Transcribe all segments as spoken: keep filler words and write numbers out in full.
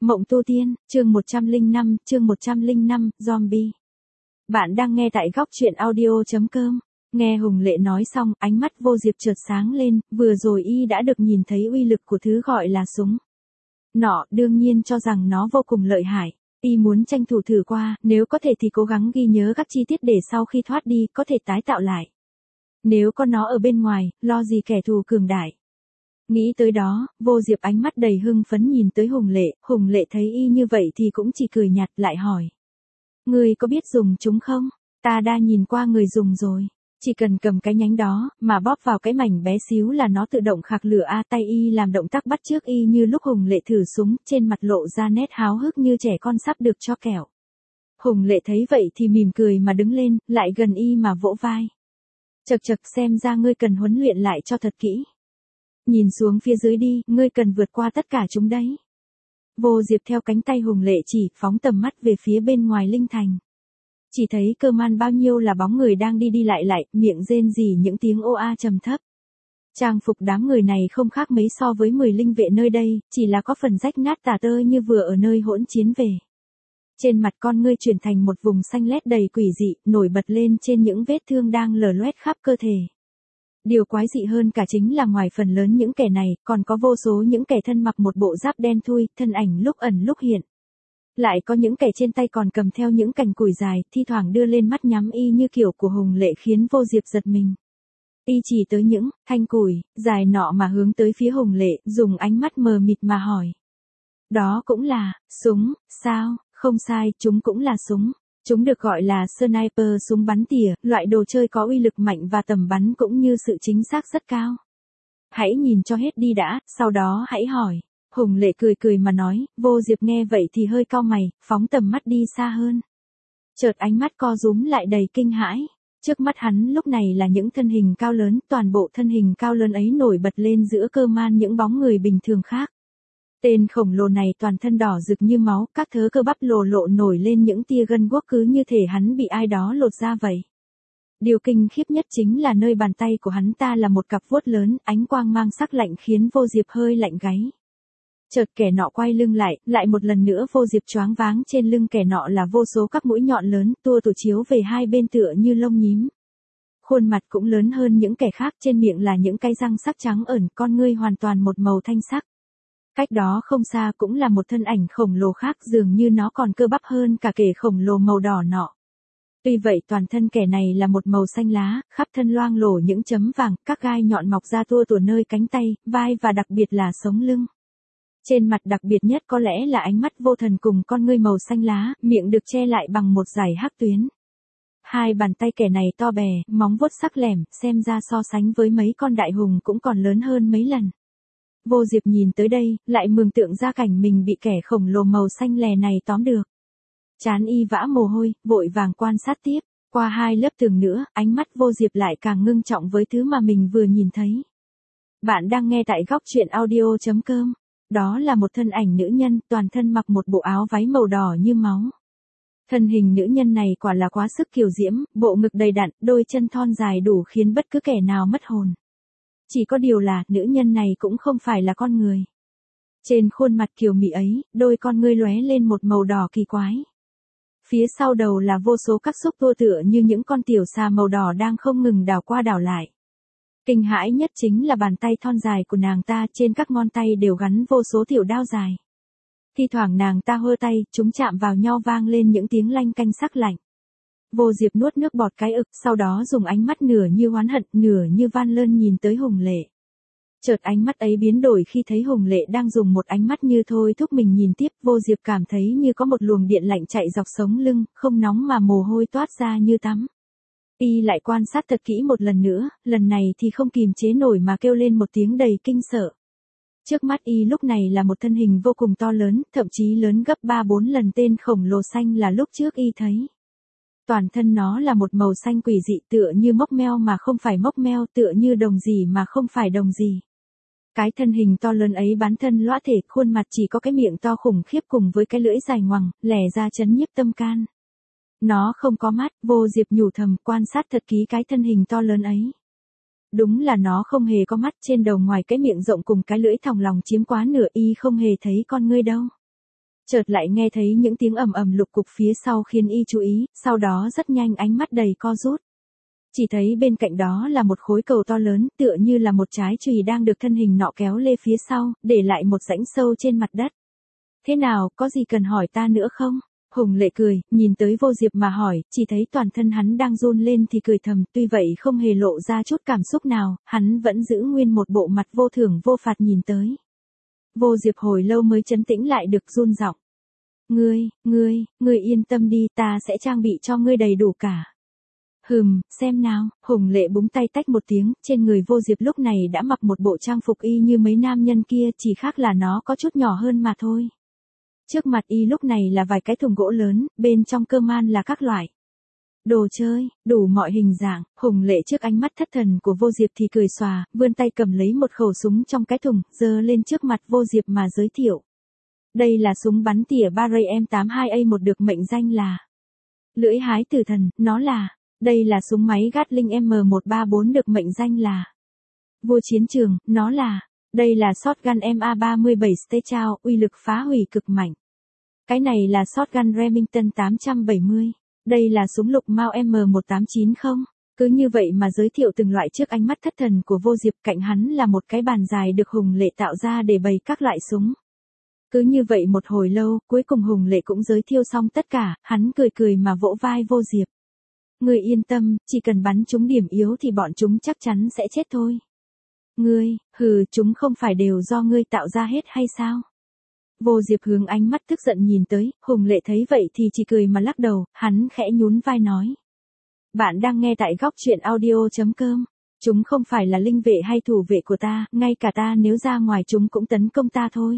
Mộng tu tiên, chương một trăm lẻ năm, chương một trăm lẻ năm, zombie. Bạn đang nghe tại góc truyện audio chấm com. Nghe Hùng Lệ nói xong, ánh mắt Vô Diệp chợt sáng lên, vừa rồi y đã được nhìn thấy uy lực của thứ gọi là súng. Nọ đương nhiên cho rằng nó vô cùng lợi hại. Y muốn tranh thủ thử qua, nếu có thể thì cố gắng ghi nhớ các chi tiết để sau khi thoát đi có thể tái tạo lại. Nếu có nó ở bên ngoài, lo gì kẻ thù cường đại. Nghĩ tới đó, Vô Diệp ánh mắt đầy hưng phấn nhìn tới Hùng Lệ, Hùng Lệ thấy y như vậy thì cũng chỉ cười nhạt lại hỏi. Người có biết dùng chúng không? Ta đã nhìn qua người dùng rồi. Chỉ cần cầm cái nhánh đó, mà bóp vào cái mảnh bé xíu là nó tự động khạc lửa a tay y làm động tác bắt chước y như lúc Hùng Lệ thử súng, trên mặt lộ ra nét háo hức như trẻ con sắp được cho kẹo. Hùng Lệ thấy vậy thì mỉm cười mà đứng lên, lại gần y mà vỗ vai. Chật chật xem ra ngươi cần huấn luyện lại cho thật kỹ. Nhìn xuống phía dưới đi, ngươi cần vượt qua tất cả chúng đấy. Vô Diệp theo cánh tay Hùng Lệ chỉ, phóng tầm mắt về phía bên ngoài linh thành. Chỉ thấy cơ man bao nhiêu là bóng người đang đi đi lại lại, miệng rên rỉ những tiếng ô a trầm thấp. Trang phục đám người này không khác mấy so với mười linh vệ nơi đây, chỉ là có phần rách nát tả tơi như vừa ở nơi hỗn chiến về. Trên mặt con ngươi chuyển thành một vùng xanh lét đầy quỷ dị, nổi bật lên trên những vết thương đang lở loét khắp cơ thể. Điều quái dị hơn cả chính là ngoài phần lớn những kẻ này, còn có vô số những kẻ thân mặc một bộ giáp đen thui, thân ảnh lúc ẩn lúc hiện. Lại có những kẻ trên tay còn cầm theo những cành củi dài, thi thoảng đưa lên mắt nhắm y như kiểu của Hùng Lệ khiến Vô Diệp giật mình. Y chỉ tới những thanh củi dài nọ mà hướng tới phía Hùng Lệ, dùng ánh mắt mờ mịt mà hỏi. Đó cũng là súng, sao? Không sai, chúng cũng là súng. Chúng được gọi là sniper, súng bắn tỉa, loại đồ chơi có uy lực mạnh và tầm bắn cũng như sự chính xác rất cao. Hãy nhìn cho hết đi đã, sau đó hãy hỏi. Hùng Lệ cười cười mà nói, Vô Diệp nghe vậy thì hơi cau mày, phóng tầm mắt đi xa hơn. Chợt ánh mắt co rúm lại đầy kinh hãi. Trước mắt hắn lúc này là những thân hình cao lớn, toàn bộ thân hình cao lớn ấy nổi bật lên giữa cơ man những bóng người bình thường khác. Tên khổng lồ này toàn thân đỏ rực như máu, các thớ cơ bắp lồ lộ nổi lên những tia gân guốc cứ như thể hắn bị ai đó lột ra vậy. Điều kinh khiếp nhất chính là nơi bàn tay của hắn ta là một cặp vuốt lớn, ánh quang mang sắc lạnh khiến Vô Diệp hơi lạnh gáy. Chợt kẻ nọ quay lưng lại, lại một lần nữa Vô Diệp choáng váng, trên lưng kẻ nọ là vô số các mũi nhọn lớn, tua tủa chiếu về hai bên tựa như lông nhím. Khuôn mặt cũng lớn hơn những kẻ khác, trên miệng là những cái răng sắc trắng ẩn, con ngươi hoàn toàn một màu thanh sắc. Cách đó không xa cũng là một thân ảnh khổng lồ khác, dường như nó còn cơ bắp hơn cả kẻ khổng lồ màu đỏ nọ. Tuy vậy toàn thân kẻ này là một màu xanh lá, khắp thân loang lổ những chấm vàng, các gai nhọn mọc ra tua tủa nơi cánh tay, vai và đặc biệt là sống lưng. Trên mặt đặc biệt nhất có lẽ là ánh mắt vô thần cùng con ngươi màu xanh lá, miệng được che lại bằng một dải hắc tuyến. Hai bàn tay kẻ này to bè, móng vuốt sắc lẻm, xem ra so sánh với mấy con đại hùng cũng còn lớn hơn mấy lần. Vô Diệp nhìn tới đây, lại mường tượng ra cảnh mình bị kẻ khổng lồ màu xanh lè này tóm được. Trán y vã mồ hôi, vội vàng quan sát tiếp, qua hai lớp tường nữa, ánh mắt Vô Diệp lại càng ngưng trọng với thứ mà mình vừa nhìn thấy. Bạn đang nghe tại góc truyện audio chấm com. Đó là một thân ảnh nữ nhân, toàn thân mặc một bộ áo váy màu đỏ như máu. Thân hình nữ nhân này quả là quá sức kiều diễm, bộ ngực đầy đặn, đôi chân thon dài đủ khiến bất cứ kẻ nào mất hồn. Chỉ có điều là, nữ nhân này cũng không phải là con người. Trên khuôn mặt kiều mị ấy, đôi con ngươi lóe lên một màu đỏ kỳ quái. Phía sau đầu là vô số các xúc tua tựa như những con tiểu xà màu đỏ đang không ngừng đảo qua đảo lại. Kinh hãi nhất chính là bàn tay thon dài của nàng ta, trên các ngón tay đều gắn vô số tiểu đao dài. Thi thoảng nàng ta hơ tay, chúng chạm vào nhau vang lên những tiếng lanh canh sắc lạnh. Vô Diệp nuốt nước bọt cái ực, sau đó dùng ánh mắt nửa như oán hận, nửa như van lơn nhìn tới Hùng Lệ. Chợt ánh mắt ấy biến đổi khi thấy Hùng Lệ đang dùng một ánh mắt như thôi thúc mình nhìn tiếp, Vô Diệp cảm thấy như có một luồng điện lạnh chạy dọc sống lưng, không nóng mà mồ hôi toát ra như tắm. Y lại quan sát thật kỹ một lần nữa, lần này thì không kìm chế nổi mà kêu lên một tiếng đầy kinh sợ. Trước mắt y lúc này là một thân hình vô cùng to lớn, thậm chí lớn gấp ba bốn lần tên khổng lồ xanh là lúc trước y thấy. Toàn thân nó là một màu xanh quỷ dị, tựa như mốc meo mà không phải mốc meo, tựa như đồng gì mà không phải đồng gì. Cái thân hình to lớn ấy bán thân lõa thể, khuôn mặt chỉ có cái miệng to khủng khiếp cùng với cái lưỡi dài ngoằng, lẻ ra chấn nhiếp tâm can. Nó không có mắt, Vô Diệp nhủ thầm, quan sát thật kỹ cái thân hình to lớn ấy. Đúng là nó không hề có mắt, trên đầu ngoài cái miệng rộng cùng cái lưỡi thòng lòng chiếm quá nửa, y không hề thấy con ngươi đâu. Chợt lại nghe thấy những tiếng ầm ầm lục cục phía sau khiến y chú ý, sau đó rất nhanh ánh mắt đầy co rút. Chỉ thấy bên cạnh đó là một khối cầu to lớn, tựa như là một trái chùy đang được thân hình nọ kéo lê phía sau, để lại một rãnh sâu trên mặt đất. Thế nào, có gì cần hỏi ta nữa không? Hùng Lệ cười, nhìn tới Vô Diệp mà hỏi, chỉ thấy toàn thân hắn đang run lên thì cười thầm, tuy vậy không hề lộ ra chút cảm xúc nào, hắn vẫn giữ nguyên một bộ mặt vô thưởng vô phạt nhìn tới. Vô Diệp hồi lâu mới trấn tĩnh lại được, run giọng. Ngươi, ngươi, ngươi yên tâm đi, ta sẽ trang bị cho ngươi đầy đủ cả. Hừm, xem nào, Hùng Lệ búng tay tách một tiếng, trên người Vô Diệp lúc này đã mặc một bộ trang phục y như mấy nam nhân kia, chỉ khác là nó có chút nhỏ hơn mà thôi. Trước mặt y lúc này là vài cái thùng gỗ lớn, bên trong cơ man là các loại đồ chơi, đủ mọi hình dạng. Hùng Lệ trước ánh mắt thất thần của Vô Diệp thì cười xòa, vươn tay cầm lấy một khẩu súng trong cái thùng, giơ lên trước mặt Vô Diệp mà giới thiệu. Đây là súng bắn tỉa Barrett M tám mươi hai A một được mệnh danh là lưỡi hái tử thần, nó là, đây là súng máy Gatling M một ba bốn được mệnh danh là vua chiến trường, nó là, đây là shotgun M A ba mươi bảy Stechow, uy lực phá hủy cực mạnh. Cái này là shotgun Remington tám trăm bảy mươi. Đây là súng lục Mao M một tám chín không. Cứ như vậy mà giới thiệu từng loại trước ánh mắt thất thần của Vô Diệp, cạnh hắn là một cái bàn dài được Hùng Lệ tạo ra để bày các loại súng. Cứ như vậy một hồi lâu, cuối cùng Hùng Lệ cũng giới thiệu xong tất cả, hắn cười cười mà vỗ vai Vô Diệp. Ngươi yên tâm, chỉ cần bắn trúng điểm yếu thì bọn chúng chắc chắn sẽ chết thôi. Ngươi, hừ, chúng không phải đều do ngươi tạo ra hết hay sao? Vô Diệp hướng ánh mắt tức giận nhìn tới, Hùng Lệ thấy vậy thì chỉ cười mà lắc đầu, hắn khẽ nhún vai nói. Bạn đang nghe tại góc truyện audio chấm com. Chúng không phải là linh vệ hay thủ vệ của ta, ngay cả ta nếu ra ngoài chúng cũng tấn công ta thôi.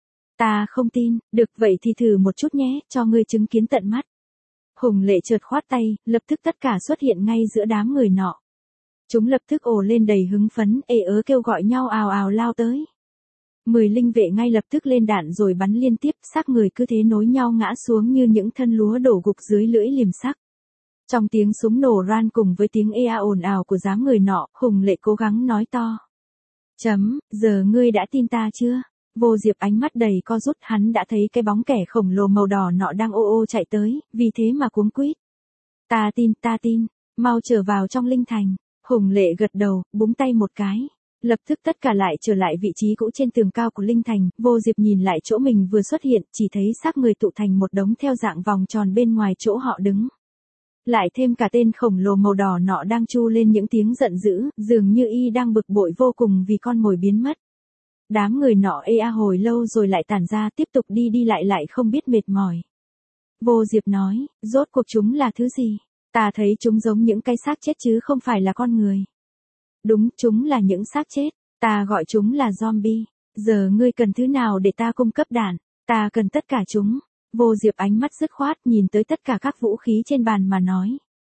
Ta không tin, được vậy thì thử một chút nhé, cho ngươi chứng kiến tận mắt. Hùng Lệ chợt khoát tay, lập tức tất cả xuất hiện ngay giữa đám người nọ. Chúng lập tức ồ lên đầy hứng phấn, ê ớ kêu gọi nhau ào ào lao tới. Mười linh vệ ngay lập tức lên đạn rồi bắn liên tiếp, xác người cứ thế nối nhau ngã xuống như những thân lúa đổ gục dưới lưỡi liềm sắc. Trong tiếng súng nổ ran cùng với tiếng ê a ồn ào của dáng người nọ, Hùng Lệ cố gắng nói to. Chấm, giờ ngươi đã tin ta chưa? Vô Diệp ánh mắt đầy co rút, hắn đã thấy cái bóng kẻ khổng lồ màu đỏ nọ đang ô ô chạy tới, vì thế mà cuống quýt. Ta tin, ta tin, mau trở vào trong linh thành. Hùng Lệ gật đầu, búng tay một cái. Lập tức tất cả lại trở lại vị trí cũ trên tường cao của linh thành, Vô Diệp nhìn lại chỗ mình vừa xuất hiện, chỉ thấy xác người tụ thành một đống theo dạng vòng tròn bên ngoài chỗ họ đứng. Lại thêm cả tên khổng lồ màu đỏ nọ đang chu lên những tiếng giận dữ, dường như y đang bực bội vô cùng vì con mồi biến mất. Đám người nọ ê a hồi lâu rồi lại tản ra, tiếp tục đi đi lại lại không biết mệt mỏi. Vô Diệp nói, rốt cuộc chúng là thứ gì? Ta thấy chúng giống những cái xác chết chứ không phải là con người. Đúng, chúng là những xác chết, ta gọi chúng là zombie. Giờ ngươi cần thứ nào để ta cung cấp đạn? Ta cần tất cả chúng. Vô Diệp ánh mắt dứt khoát nhìn tới tất cả các vũ khí trên bàn mà nói.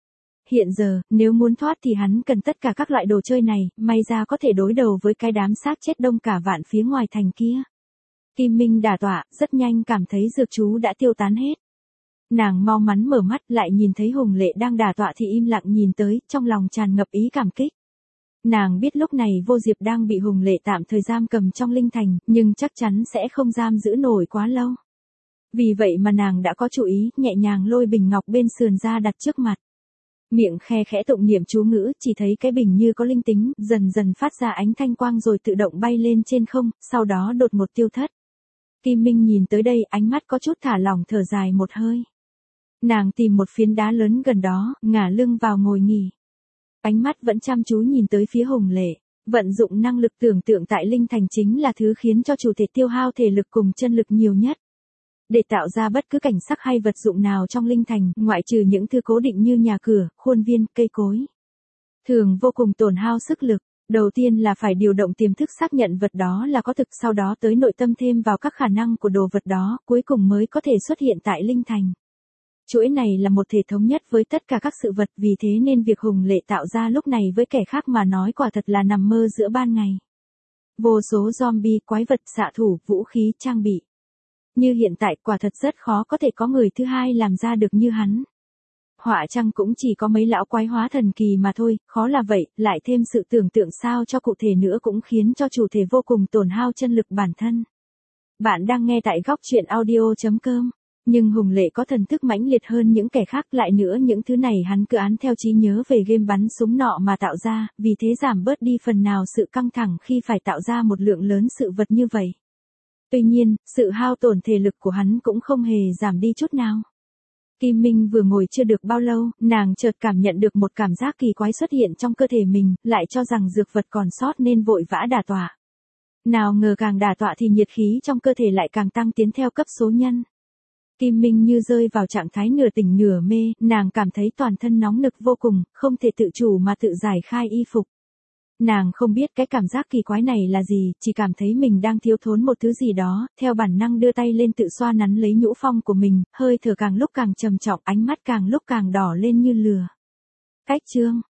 Hiện giờ, nếu muốn thoát thì hắn cần tất cả các loại đồ chơi này, may ra có thể đối đầu với cái đám xác chết đông cả vạn phía ngoài thành kia. Kim Minh đả tọa, rất nhanh cảm thấy dược chú đã tiêu tán hết. Nàng mau mắn mở mắt lại nhìn thấy Hùng Lệ đang đả tọa thì im lặng nhìn tới, trong lòng tràn ngập ý cảm kích. Nàng biết lúc này Vô Diệp đang bị Hùng Lệ tạm thời giam cầm trong linh thành, nhưng chắc chắn sẽ không giam giữ nổi quá lâu. Vì vậy mà nàng đã có chủ ý, nhẹ nhàng lôi bình ngọc bên sườn ra đặt trước mặt. Miệng khe khẽ tụng niệm chú ngữ, chỉ thấy cái bình như có linh tính, dần dần phát ra ánh thanh quang rồi tự động bay lên trên không, sau đó đột ngột tiêu thất. Kim Minh nhìn tới đây, ánh mắt có chút thả lỏng thở dài một hơi. Nàng tìm một phiến đá lớn gần đó, ngả lưng vào ngồi nghỉ. Ánh mắt vẫn chăm chú nhìn tới phía Hùng Lệ. Vận dụng năng lực tưởng tượng tại linh thành chính là thứ khiến cho chủ thể tiêu hao thể lực cùng chân lực nhiều nhất. Để tạo ra bất cứ cảnh sắc hay vật dụng nào trong linh thành, ngoại trừ những thứ cố định như nhà cửa, khuôn viên, cây cối, thường vô cùng tổn hao sức lực. Đầu tiên là phải điều động tiềm thức xác nhận vật đó là có thực, sau đó tới nội tâm thêm vào các khả năng của đồ vật đó, cuối cùng mới có thể xuất hiện tại linh thành. Chuỗi này là một thể thống nhất với tất cả các sự vật, vì thế nên việc Hùng Lệ tạo ra lúc này với kẻ khác mà nói quả thật là nằm mơ giữa ban ngày. Vô số zombie, quái vật, xạ thủ, vũ khí, trang bị. Như hiện tại quả thật rất khó có thể có người thứ hai làm ra được như hắn. Họa chăng cũng chỉ có mấy lão quái hóa thần kỳ mà thôi, khó là vậy, lại thêm sự tưởng tượng sao cho cụ thể nữa cũng khiến cho chủ thể vô cùng tổn hao chân lực bản thân. Bạn đang nghe tại góc chuyện audio chấm com. Nhưng Hùng Lệ có thần thức mãnh liệt hơn những kẻ khác, lại nữa những thứ này hắn cứ án theo trí nhớ về game bắn súng nọ mà tạo ra, vì thế giảm bớt đi phần nào sự căng thẳng khi phải tạo ra một lượng lớn sự vật như vậy. Tuy nhiên, sự hao tổn thể lực của hắn cũng không hề giảm đi chút nào. Kim Minh vừa ngồi chưa được bao lâu, nàng chợt cảm nhận được một cảm giác kỳ quái xuất hiện trong cơ thể mình, lại cho rằng dược vật còn sót nên vội vã đả tọa. Nào ngờ càng đả tọa thì nhiệt khí trong cơ thể lại càng tăng tiến theo cấp số nhân. Kim Minh như rơi vào trạng thái nửa tỉnh nửa mê, nàng cảm thấy toàn thân nóng nực vô cùng, không thể tự chủ mà tự giải khai y phục. Nàng không biết cái cảm giác kỳ quái này là gì, chỉ cảm thấy mình đang thiếu thốn một thứ gì đó, theo bản năng đưa tay lên tự xoa nắn lấy nhũ phong của mình, hơi thở càng lúc càng trầm trọng, ánh mắt càng lúc càng đỏ lên như lửa. Cách chương